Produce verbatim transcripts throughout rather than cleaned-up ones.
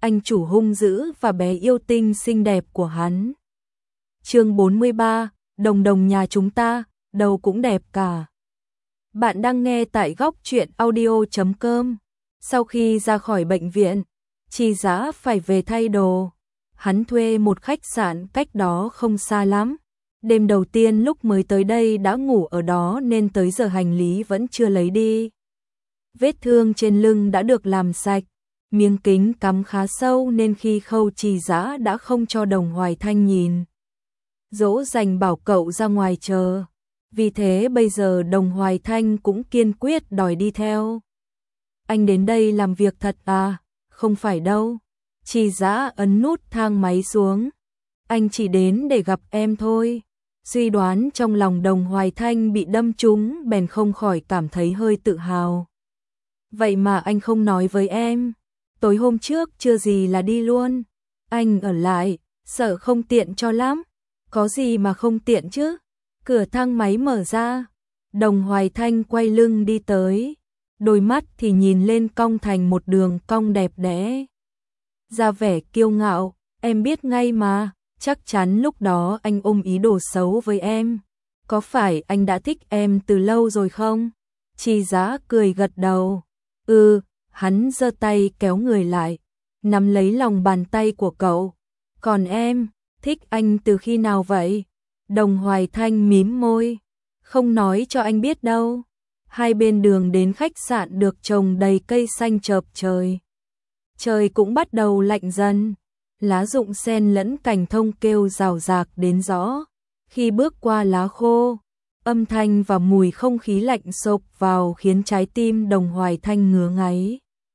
anh chủ hung dữ và bé yêu tinh xinh đẹp của hắn. Chương bốn mươi ba, Đồng Đồng nhà chúng ta, đâu cũng đẹp cả. Bạn đang nghe tại góc truyện audio chấm com. Sau khi ra khỏi bệnh viện, Chi Dã phải về thay đồ. Hắn thuê một khách sạn cách đó không xa lắm. Đêm đầu tiên lúc mới tới đây đã ngủ ở đó nên tới giờ hành lý vẫn chưa lấy đi. Vết thương trên lưng đã được làm sạch, miếng kính cắm khá sâu nên khi khâu Chi Dã đã không cho Đồng Hoài Thanh nhìn. Dỗ dành bảo cậu ra ngoài chờ. Vì thế bây giờ Đồng Hoài Thanh cũng kiên quyết đòi đi theo. Anh đến đây làm việc thật à? Không phải đâu. Chi Dã ấn nút thang máy xuống. Anh chỉ đến để gặp em thôi. Suy đoán trong lòng Đồng Hoài Thanh bị đâm trúng bèn không khỏi cảm thấy hơi tự hào. Vậy mà anh không nói với em. Tối hôm trước chưa gì là đi luôn. Anh ở lại, sợ không tiện cho lắm. Có gì mà không tiện chứ? Cửa thang máy mở ra. Đồng Hoài Thanh quay lưng đi tới. Đôi mắt thì nhìn lên cong thành một đường cong đẹp đẽ. Ra vẻ kiêu ngạo, em biết ngay mà, chắc chắn lúc đó anh ôm ý đồ xấu với em. Có phải anh đã thích em từ lâu rồi không? Chi Dã cười gật đầu. Ừ, hắn giơ tay kéo người lại, nắm lấy lòng bàn tay của cậu. Còn em, thích anh từ khi nào vậy? Đồng Hoài Thanh mím môi. Không nói cho anh biết đâu. Hai bên đường đến khách sạn được trồng đầy cây xanh chợp trời. Trời cũng bắt đầu lạnh dần. Lá rụng xen lẫn cành thông kêu rào rạc đến rõ. Khi bước qua lá khô, âm thanh và mùi không khí lạnh xộc vào khiến trái tim Đồng Hoài Thanh ngứa ngáy.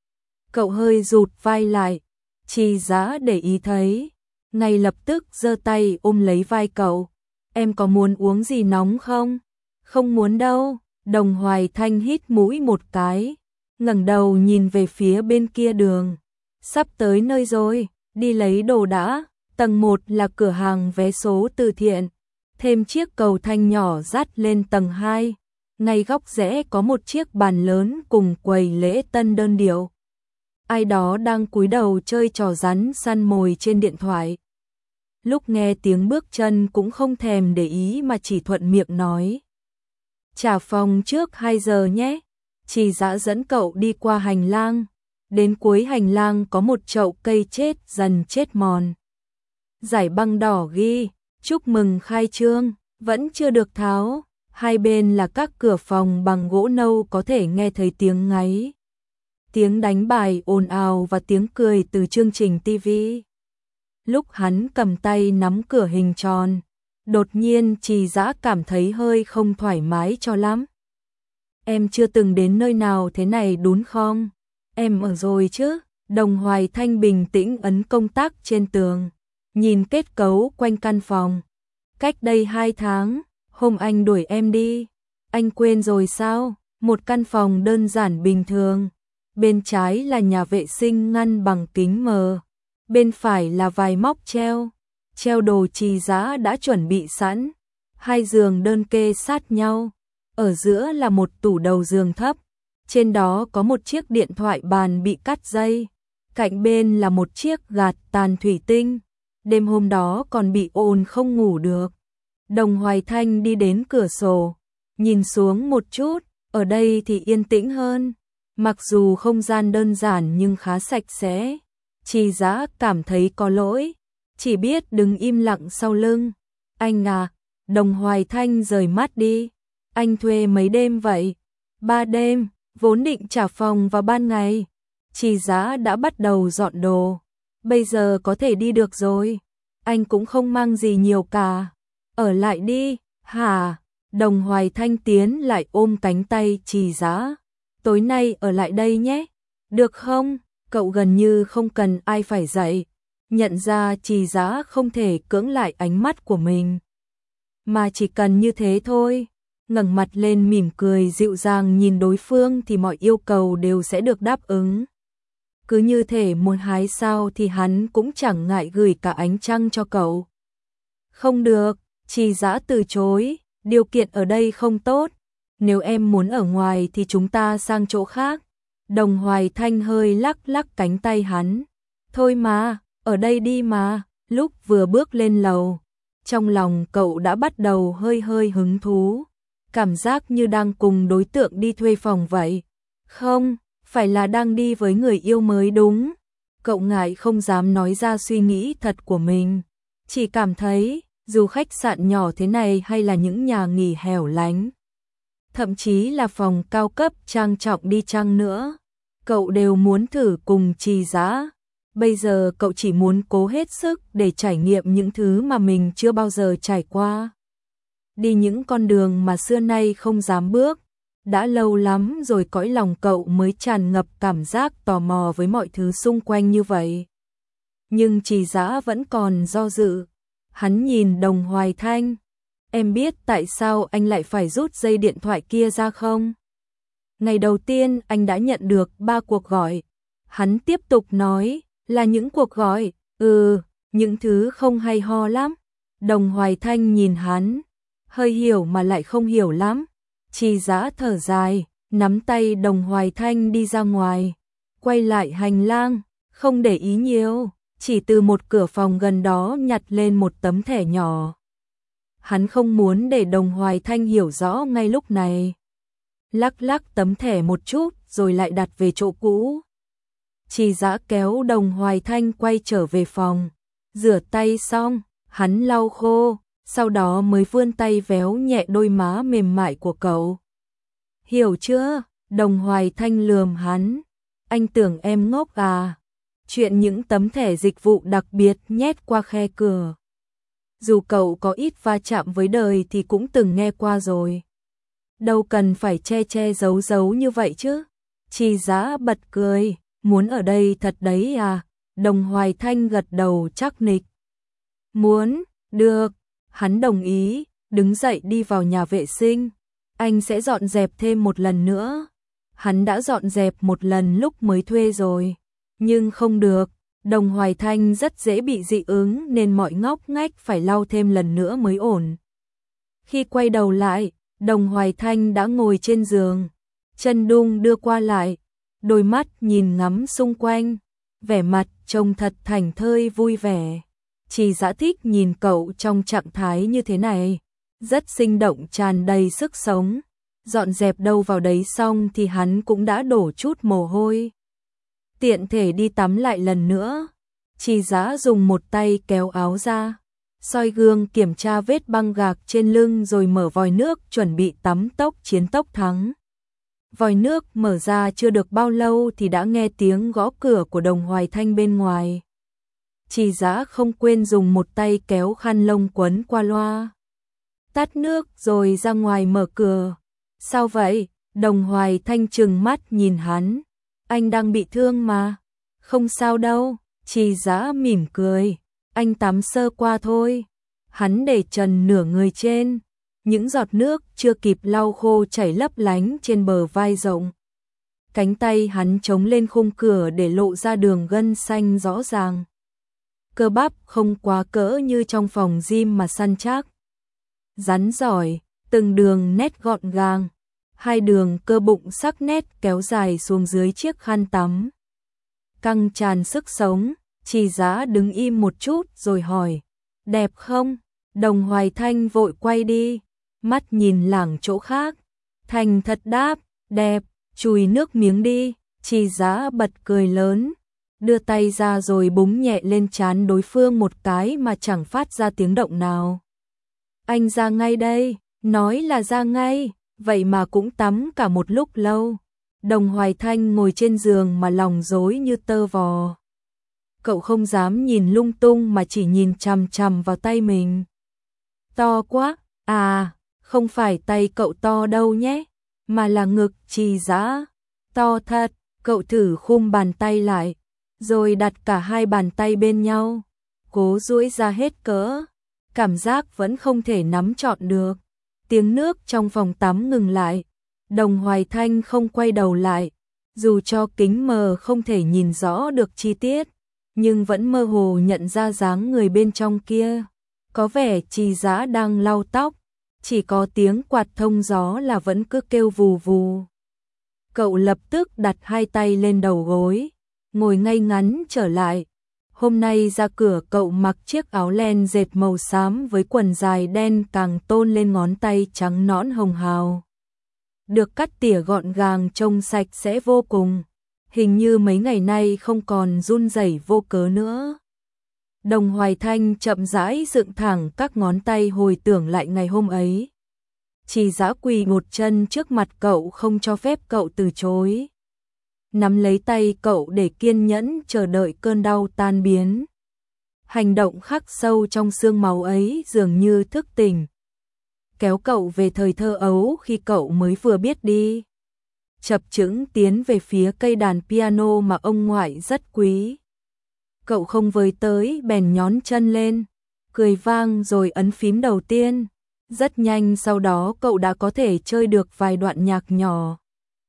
Cậu hơi rụt vai lại. Chi Dã để ý thấy, ngay lập tức giơ tay ôm lấy vai cậu. Em có muốn uống gì nóng không? Không muốn đâu. Đồng Hoài Thanh hít mũi một cái, ngẩng đầu nhìn về phía bên kia đường. Sắp tới nơi rồi, đi lấy đồ đã. Tầng một là cửa hàng vé số từ thiện, thêm chiếc cầu thang nhỏ dắt lên tầng hai. Ngay góc rẽ có một chiếc bàn lớn cùng quầy lễ tân đơn điệu. Ai đó đang cúi đầu chơi trò rắn săn mồi trên điện thoại. Lúc nghe tiếng bước chân cũng không thèm để ý mà chỉ thuận miệng nói. Trả phòng trước hai giờ nhé. Chi Dã dẫn cậu đi qua hành lang. Đến cuối hành lang có một chậu cây chết dần chết mòn. Dải băng đỏ ghi, chúc mừng khai trương, vẫn chưa được tháo. Hai bên là các cửa phòng bằng gỗ nâu có thể nghe thấy tiếng ngáy. Tiếng đánh bài ồn ào và tiếng cười từ chương trình ti vi. Lúc hắn cầm tay nắm cửa hình tròn, đột nhiên Chi Dã cảm thấy hơi không thoải mái cho lắm. Em chưa từng đến nơi nào thế này đúng không? Em ở rồi chứ? Đồng Hoài Thanh bình tĩnh ấn công tắc trên tường, nhìn kết cấu quanh căn phòng. Cách đây hai tháng, hôm anh đuổi em đi. Anh quên rồi sao? Một căn phòng đơn giản bình thường. Bên trái là nhà vệ sinh ngăn bằng kính mờ. Bên phải là vài móc treo. Treo đồ Chi Dã đã chuẩn bị sẵn. Hai giường đơn kê sát nhau. Ở giữa là một tủ đầu giường thấp. Trên đó có một chiếc điện thoại bàn bị cắt dây. Cạnh bên là một chiếc gạt tàn thủy tinh. Đêm hôm đó còn bị ồn không ngủ được. Đồng Hoài Thanh đi đến cửa sổ, nhìn xuống một chút. Ở đây thì yên tĩnh hơn. Mặc dù không gian đơn giản nhưng khá sạch sẽ. Chi Dã cảm thấy có lỗi, chỉ biết đứng im lặng sau lưng. Anh à, Đồng Hoài Thanh rời mắt đi. Anh thuê mấy đêm vậy? Ba đêm, vốn định trả phòng vào ban ngày. Chi Dã đã bắt đầu dọn đồ. Bây giờ có thể đi được rồi. Anh cũng không mang gì nhiều cả. Ở lại đi, hả? Đồng Hoài Thanh tiến lại ôm cánh tay Chi Dã. Tối nay ở lại đây nhé. Được không? Cậu gần như không cần ai phải dạy. Nhận ra Chi Dã không thể cưỡng lại ánh mắt của mình. Mà chỉ cần như thế thôi. Ngẩng mặt lên mỉm cười dịu dàng nhìn đối phương thì mọi yêu cầu đều sẽ được đáp ứng. Cứ như thể muốn hái sao thì hắn cũng chẳng ngại gửi cả ánh trăng cho cậu. Không được, Chi Dã từ chối, điều kiện ở đây không tốt. Nếu em muốn ở ngoài thì chúng ta sang chỗ khác. Đồng Hoài Thanh hơi lắc lắc cánh tay hắn. Thôi mà, ở đây đi mà. Lúc vừa bước lên lầu, trong lòng cậu đã bắt đầu hơi hơi hứng thú, cảm giác như đang cùng đối tượng đi thuê phòng vậy. Không, phải là đang đi với người yêu mới đúng. Cậu ngại không dám nói ra suy nghĩ thật của mình, chỉ cảm thấy dù khách sạn nhỏ thế này hay là những nhà nghỉ hẻo lánh, thậm chí là phòng cao cấp trang trọng đi chăng nữa, cậu đều muốn thử cùng Trì Dã. Bây giờ cậu chỉ muốn cố hết sức để trải nghiệm những thứ mà mình chưa bao giờ trải qua. Đi những con đường mà xưa nay không dám bước. Đã lâu lắm rồi cõi lòng cậu mới tràn ngập cảm giác tò mò với mọi thứ xung quanh như vậy. Nhưng Trì Dã vẫn còn do dự. Hắn nhìn Đồng Hoài Thanh. Em biết tại sao anh lại phải rút dây điện thoại kia ra không? Ngày đầu tiên anh đã nhận được ba cuộc gọi. Hắn tiếp tục nói, là những cuộc gọi, ừ, những thứ không hay ho lắm. Đồng Hoài Thanh nhìn hắn, hơi hiểu mà lại không hiểu lắm. Trì Dã thở dài, nắm tay Đồng Hoài Thanh đi ra ngoài, quay lại hành lang, không để ý nhiều, chỉ từ một cửa phòng gần đó nhặt lên một tấm thẻ nhỏ. Hắn không muốn để Đồng Hoài Thanh hiểu rõ ngay lúc này. Lắc lắc tấm thẻ một chút rồi lại đặt về chỗ cũ. Trì Dã kéo Đồng Hoài Thanh quay trở về phòng, rửa tay xong, hắn lau khô, sau đó mới vươn tay véo nhẹ đôi má mềm mại của cậu. Hiểu chưa? Đồng Hoài Thanh lườm hắn. Anh tưởng em ngốc à? Chuyện những tấm thẻ dịch vụ đặc biệt nhét qua khe cửa. Dù cậu có ít va chạm với đời thì cũng từng nghe qua rồi. Đâu cần phải che che giấu giấu như vậy chứ. Trì Dã bật cười, muốn ở đây thật đấy à? Đồng Hoài Thanh gật đầu chắc nịch. Muốn, được. Hắn đồng ý, đứng dậy đi vào nhà vệ sinh. Anh sẽ dọn dẹp thêm một lần nữa. Hắn đã dọn dẹp một lần lúc mới thuê rồi. Nhưng không được, Đồng Hoài Thanh rất dễ bị dị ứng nên mọi ngóc ngách phải lau thêm lần nữa mới ổn. Khi quay đầu lại, Đồng Hoài Thanh đã ngồi trên giường. Chân đung đưa qua lại, đôi mắt nhìn ngắm xung quanh, vẻ mặt trông thật thảnh thơi vui vẻ. Trì Dã thích nhìn cậu trong trạng thái như thế này, rất sinh động tràn đầy sức sống. Dọn dẹp đâu vào đấy xong thì hắn cũng đã đổ chút mồ hôi. Tiện thể đi tắm lại lần nữa. Trì Dã dùng một tay kéo áo ra, soi gương kiểm tra vết băng gạc trên lưng rồi mở vòi nước chuẩn bị tắm tốc chiến tốc thắng. Vòi nước mở ra chưa được bao lâu thì đã nghe tiếng gõ cửa của Đồng Hoài Thanh bên ngoài. Trì Dã không quên dùng một tay kéo khăn lông quấn qua loa. Tắt nước rồi ra ngoài mở cửa. Sao vậy? Đồng Hoài Thanh trừng mắt nhìn hắn. Anh đang bị thương mà. Không sao đâu. Trì Dã mỉm cười. Anh tắm sơ qua thôi. Hắn để trần nửa người trên. Những giọt nước chưa kịp lau khô chảy lấp lánh trên bờ vai rộng. Cánh tay hắn chống lên khung cửa để lộ ra đường gân xanh rõ ràng. Cơ bắp không quá cỡ như trong phòng gym mà săn chắc. Rắn giỏi, từng đường nét gọn gàng. Hai đường cơ bụng sắc nét kéo dài xuống dưới chiếc khăn tắm. Căng tràn sức sống, Trì Dã đứng im một chút rồi hỏi. Đẹp không? Đồng Hoài Thanh vội quay đi, mắt nhìn lảng chỗ khác. Thành thật đáp, đẹp, chùi nước miếng đi. Trì Dã bật cười lớn, đưa tay ra rồi búng nhẹ lên trán đối phương một cái mà chẳng phát ra tiếng động nào. Anh ra ngay đây, nói là ra ngay, vậy mà cũng tắm cả một lúc lâu. Đồng Hoài Thanh ngồi trên giường mà lòng rối như tơ vò. Cậu không dám nhìn lung tung mà chỉ nhìn chằm chằm vào tay mình. To quá, à, không phải tay cậu to đâu nhé, mà là ngực Trì Dã. To thật, cậu thử khum bàn tay lại, rồi đặt cả hai bàn tay bên nhau, cố duỗi ra hết cỡ. Cảm giác vẫn không thể nắm trọn được. Tiếng nước trong phòng tắm ngừng lại. Đồng Hoài Thanh không quay đầu lại, dù cho kính mờ không thể nhìn rõ được chi tiết, nhưng vẫn mơ hồ nhận ra dáng người bên trong kia. Có vẻ Trì Dã đang lau tóc, chỉ có tiếng quạt thông gió là vẫn cứ kêu vù vù. Cậu lập tức đặt hai tay lên đầu gối, ngồi ngay ngắn trở lại, Hôm nay ra cửa cậu mặc chiếc áo len dệt màu xám với quần dài đen càng tôn lên ngón tay trắng nõn hồng hào. Được cắt tỉa gọn gàng trông sạch sẽ vô cùng. Hình như mấy ngày nay không còn run rẩy vô cớ nữa. Đồng Hoài Thanh chậm rãi dựng thẳng các ngón tay hồi tưởng lại ngày hôm ấy. Trì Dã quỳ một chân trước mặt cậu không cho phép cậu từ chối. Nắm lấy tay cậu để kiên nhẫn chờ đợi cơn đau tan biến. Hành động khắc sâu trong xương máu ấy dường như thức tỉnh. Kéo cậu về thời thơ ấu khi cậu mới vừa biết đi. Chập chững tiến về phía cây đàn piano mà ông ngoại rất quý. Cậu không với tới bèn nhón chân lên, cười vang rồi ấn phím đầu tiên. Rất nhanh sau đó cậu đã có thể chơi được vài đoạn nhạc nhỏ.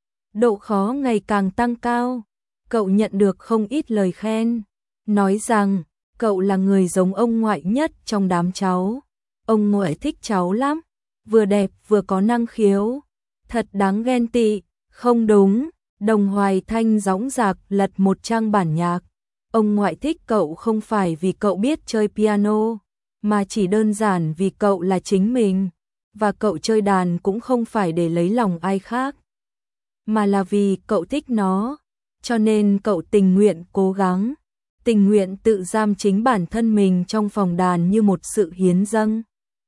Độ khó ngày càng tăng cao, cậu nhận được không ít lời khen, nói rằng cậu là người giống ông ngoại nhất trong đám cháu. Ông ngoại thích cháu lắm, vừa đẹp vừa có năng khiếu, thật đáng ghen tị. Không đúng, Đồng Hoài Thanh dõng dạc lật một trang bản nhạc. Ông ngoại thích cậu không phải vì cậu biết chơi piano, mà chỉ đơn giản vì cậu là chính mình, và cậu chơi đàn cũng không phải để lấy lòng ai khác, mà là vì cậu thích nó, cho nên cậu tình nguyện cố gắng, tình nguyện tự giam chính bản thân mình trong phòng đàn như một sự hiến dâng.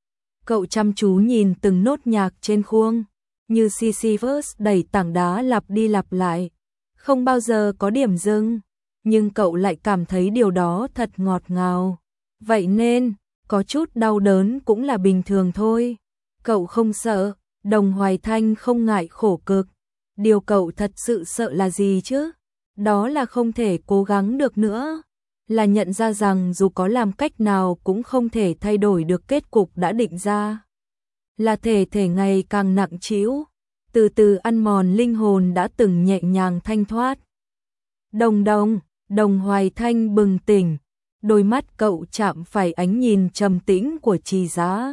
Cậu chăm chú nhìn từng nốt nhạc trên khuôn, như Sisyphus đẩy tảng đá lặp đi lặp lại, không bao giờ có điểm dừng, nhưng cậu lại cảm thấy điều đó thật ngọt ngào. Vậy nên, có chút đau đớn cũng là bình thường thôi. Cậu không sợ, Đồng Hoài Thanh không ngại khổ cực. Điều cậu thật sự sợ là gì chứ? Đó là không thể cố gắng được nữa. Là nhận ra rằng dù có làm cách nào cũng không thể thay đổi được kết cục đã định ra. Là thể thể ngày càng nặng trĩu, từ từ ăn mòn linh hồn đã từng nhẹ nhàng thanh thoát. Đồng đồng, Đồng Hoài Thanh bừng tỉnh, đôi mắt cậu chạm phải ánh nhìn trầm tĩnh của Trì Dã.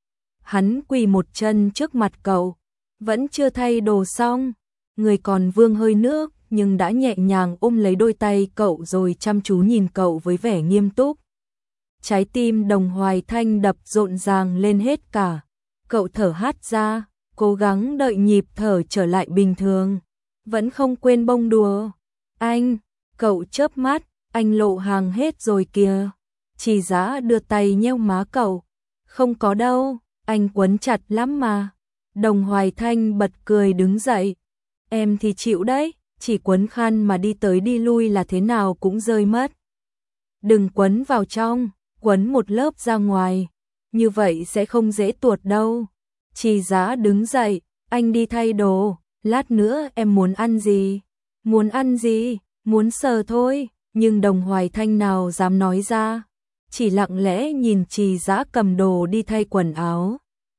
Hắn quỳ một chân trước mặt cậu, vẫn chưa thay đồ xong, người còn vương hơi nước nhưng đã nhẹ nhàng ôm lấy đôi tay cậu rồi chăm chú nhìn cậu với vẻ nghiêm túc. Trái tim Đồng Hoài Thanh đập rộn ràng lên hết cả, cậu thở hắt ra, cố gắng đợi nhịp thở trở lại bình thường, vẫn không quên bông đùa. Anh, cậu chớp mắt, anh lộ hàng hết rồi kìa. Trì Dã đưa tay nheo má cậu, không có đâu, anh quấn chặt lắm mà. Đồng Hoài Thanh bật cười đứng dậy, em thì chịu đấy, chỉ quấn khăn mà đi tới đi lui là thế nào cũng rơi mất. Đừng quấn vào trong, quấn một lớp ra ngoài, như vậy sẽ không dễ tuột đâu. Trì Dã đứng dậy, anh đi thay đồ, lát nữa em muốn ăn gì? Muốn ăn gì? Muốn sờ thôi, nhưng Đồng Hoài Thanh nào dám nói ra, chỉ lặng lẽ nhìn Trì Dã cầm đồ đi thay quần áo.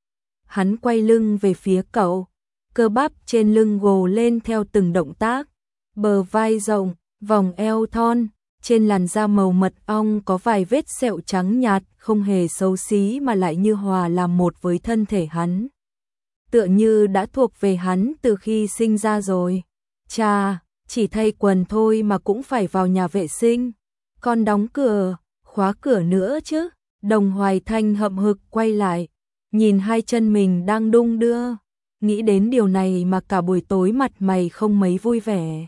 Hắn quay lưng về phía cậu, cơ bắp trên lưng gồ lên theo từng động tác, bờ vai rộng, vòng eo thon, trên làn da màu mật ong có vài vết sẹo trắng nhạt, không hề xấu xí mà lại như hòa làm một với thân thể hắn. Tựa như đã thuộc về hắn từ khi sinh ra rồi. Chà, chỉ thay quần thôi mà cũng phải vào nhà vệ sinh, còn đóng cửa, khóa cửa nữa chứ. Đồng Hoài Thanh hậm hực quay lại, nhìn hai chân mình đang đung đưa, nghĩ đến điều này mà cả buổi tối mặt mày không mấy vui vẻ.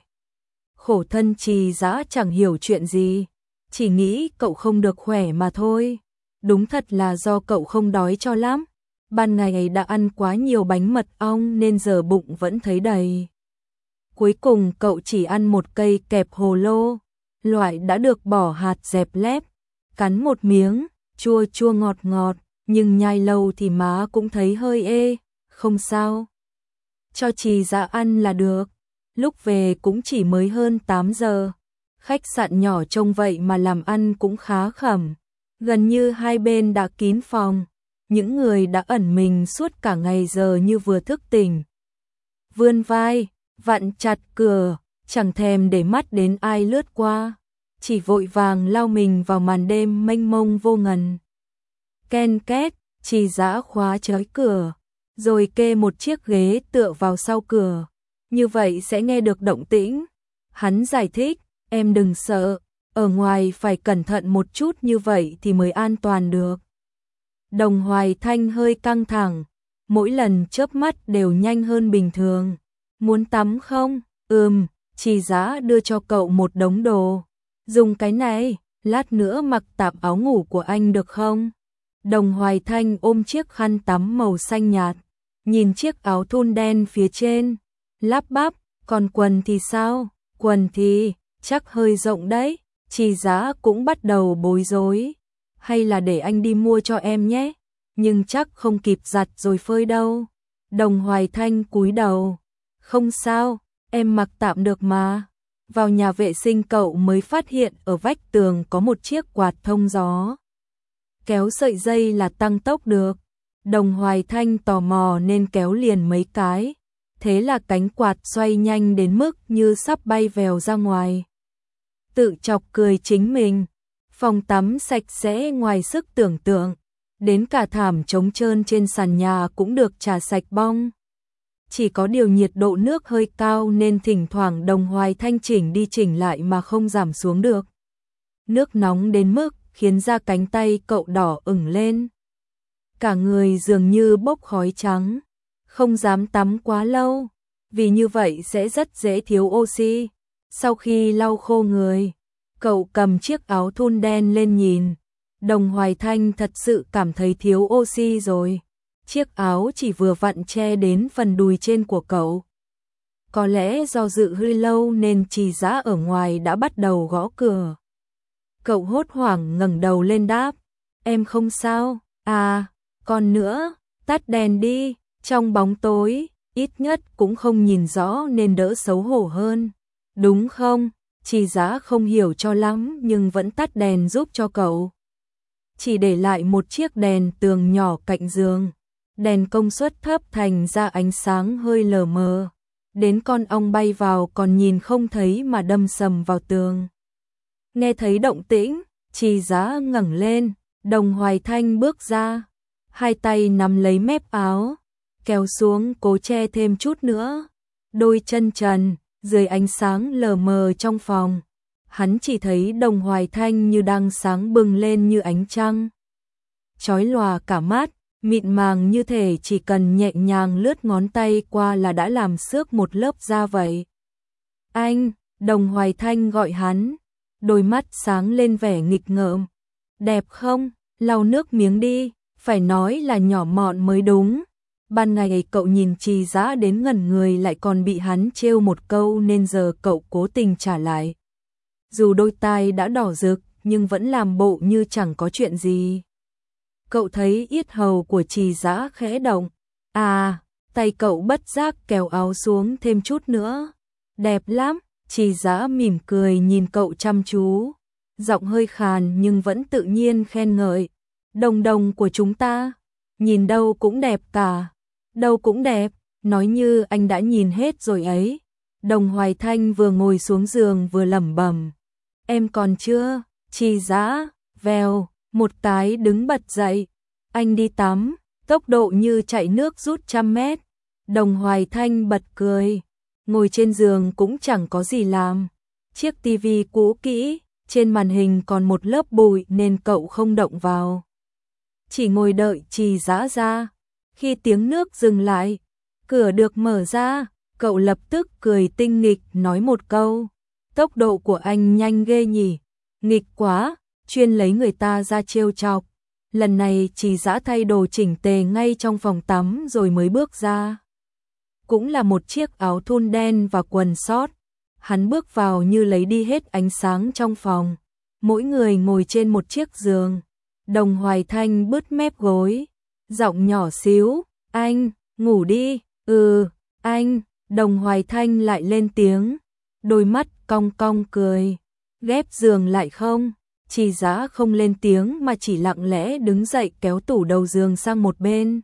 Khổ thân Trì Dã chẳng hiểu chuyện gì, chỉ nghĩ cậu không được khỏe mà thôi. Đúng thật là do cậu không đói cho lắm, ban ngày đã ăn quá nhiều bánh mật ong nên giờ bụng vẫn thấy đầy. Cuối cùng cậu chỉ ăn một cây kẹp hồ lô, loại đã được bỏ hạt dẹp lép, cắn một miếng, chua chua ngọt ngọt, nhưng nhai lâu thì má cũng thấy hơi ê, không sao. Cho Trì Dã ăn là được. Lúc về cũng chỉ mới hơn tám giờ. Khách sạn nhỏ trông vậy mà làm ăn cũng khá khẩm. Gần như hai bên đã kín phòng. Những người đã ẩn mình suốt cả ngày giờ như vừa thức tỉnh. Vươn vai, vặn chặt cửa, chẳng thèm để mắt đến ai lướt qua. Chỉ vội vàng lao mình vào màn đêm mênh mông vô ngần. Ken két, Trì Dã khóa chới cửa, rồi kê một chiếc ghế tựa vào sau cửa. Như vậy sẽ nghe được động tĩnh. Hắn giải thích, em đừng sợ, ở ngoài phải cẩn thận một chút như vậy thì mới an toàn được. Đồng Hoài Thanh hơi căng thẳng, mỗi lần chớp mắt đều nhanh hơn bình thường. Muốn tắm không? Ừm, Trì Dã đưa cho cậu một đống đồ. Dùng cái này, lát nữa mặc tạm áo ngủ của anh được không? Đồng Hoài Thanh ôm chiếc khăn tắm màu xanh nhạt, nhìn chiếc áo thun đen phía trên, lắp bắp, còn quần thì sao? Quần thì, chắc hơi rộng đấy. Trì Dã cũng bắt đầu bối rối. Hay là để anh đi mua cho em nhé, nhưng chắc không kịp giặt rồi phơi đâu. Đồng Hoài Thanh cúi đầu, không sao, em mặc tạm được mà. Vào nhà vệ sinh cậu mới phát hiện ở vách tường có một chiếc quạt thông gió. Kéo sợi dây là tăng tốc được. Đồng Hoài Thanh tò mò nên kéo liền mấy cái. Thế là cánh quạt xoay nhanh đến mức như sắp bay vèo ra ngoài. Tự chọc cười chính mình. Phòng tắm sạch sẽ ngoài sức tưởng tượng. Đến cả thảm trống trơn trên sàn nhà cũng được chà sạch bong. Chỉ có điều nhiệt độ nước hơi cao nên thỉnh thoảng Đồng Hoài Thanh chỉnh đi chỉnh lại mà không giảm xuống được. Nước nóng đến mức khiến da cánh tay cậu đỏ ửng lên. Cả người dường như bốc khói trắng. Không dám tắm quá lâu, vì như vậy sẽ rất dễ thiếu oxy. Sau khi lau khô người, cậu cầm chiếc áo thun đen lên nhìn. Đồng Hoài Thanh thật sự cảm thấy thiếu oxy rồi. Chiếc áo chỉ vừa vặn che đến phần đùi trên của cậu. Có lẽ do dự hơi lâu nên Trì Dã ở ngoài đã bắt đầu gõ cửa. Cậu hốt hoảng ngẩng đầu lên đáp, em không sao. À, còn nữa, tắt đèn đi, trong bóng tối, ít nhất cũng không nhìn rõ nên đỡ xấu hổ hơn. Đúng không? Trì Dã không hiểu cho lắm nhưng vẫn tắt đèn giúp cho cậu. Chỉ để lại một chiếc đèn tường nhỏ cạnh giường. Đèn công suất thấp thành ra ánh sáng hơi lờ mờ. Đến con ong bay vào còn nhìn không thấy mà đâm sầm vào tường. Nghe thấy động tĩnh, Trì Dã ngẩng lên, Đồng Hoài Thanh bước ra. Hai tay nắm lấy mép áo, kéo xuống cố che thêm chút nữa. Đôi chân trần, dưới ánh sáng lờ mờ trong phòng. Hắn chỉ thấy Đồng Hoài Thanh như đang sáng bừng lên như ánh trăng. Chói lòa cả mắt, mịn màng như thể chỉ cần nhẹ nhàng lướt ngón tay qua là đã làm xước một lớp da vậy. Anh, Đồng Hoài Thanh gọi hắn, đôi mắt sáng lên vẻ nghịch ngợm. Đẹp không? Lau nước miếng đi, phải nói là nhỏ mọn mới đúng. Ban ngày cậu nhìn Trì Dã đến ngẩn người lại còn bị hắn trêu một câu nên giờ cậu cố tình trả lại. Dù đôi tai đã đỏ rực nhưng vẫn làm bộ như chẳng có chuyện gì. Cậu thấy yết hầu của Trì Dã khẽ động. À, tay cậu bất giác kéo áo xuống thêm chút nữa. Đẹp lắm, Trì Dã mỉm cười nhìn cậu chăm chú. Giọng hơi khàn nhưng vẫn tự nhiên khen ngợi. Đồng đồng của chúng ta, nhìn đâu cũng đẹp cả. Đâu cũng đẹp, nói như anh đã nhìn hết rồi ấy. Đồng Hoài Thanh vừa ngồi xuống giường vừa lẩm bẩm. Em còn chưa? Trì Dã, vèo, một cái đứng bật dậy. Anh đi tắm, tốc độ như chạy nước rút trăm mét. Đồng Hoài Thanh bật cười. Ngồi trên giường cũng chẳng có gì làm. Chiếc tivi cũ kỹ, trên màn hình còn một lớp bụi nên cậu không động vào. Chỉ ngồi đợi Trì Dã ra. Khi tiếng nước dừng lại, cửa được mở ra, cậu lập tức cười tinh nghịch nói một câu. Tốc độ của anh nhanh ghê nhỉ, nghịch quá, chuyên lấy người ta ra trêu chọc. Lần này Trì Dã thay đồ chỉnh tề ngay trong phòng tắm rồi mới bước ra. Cũng là một chiếc áo thun đen và quần sót. Hắn bước vào như lấy đi hết ánh sáng trong phòng. Mỗi người ngồi trên một chiếc giường. Đồng Hoài Thanh bứt mép gối. Giọng nhỏ xíu, anh, ngủ đi, ừ, anh, Đồng Hoài Thanh lại lên tiếng, đôi mắt cong cong cười, ghép giường lại không? Trì Dã không lên tiếng mà chỉ lặng lẽ đứng dậy kéo tủ đầu giường sang một bên.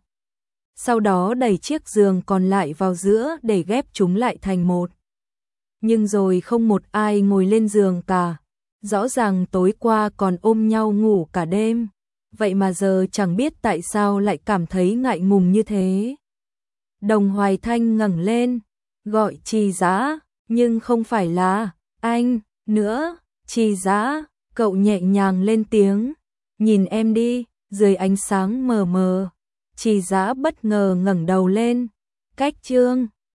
Sau đó đẩy chiếc giường còn lại vào giữa để ghép chúng lại thành một. Nhưng rồi không một ai ngồi lên giường cả, rõ ràng tối qua còn ôm nhau ngủ cả đêm. Vậy mà giờ chẳng biết tại sao lại cảm thấy ngại ngùng như thế. Đồng Hoài Thanh ngẩng lên, gọi Trì Dã, nhưng không phải là anh nữa. Trì Dã, cậu nhẹ nhàng lên tiếng, nhìn em đi, dưới ánh sáng mờ mờ. Trì Dã bất ngờ ngẩng đầu lên, cách Trương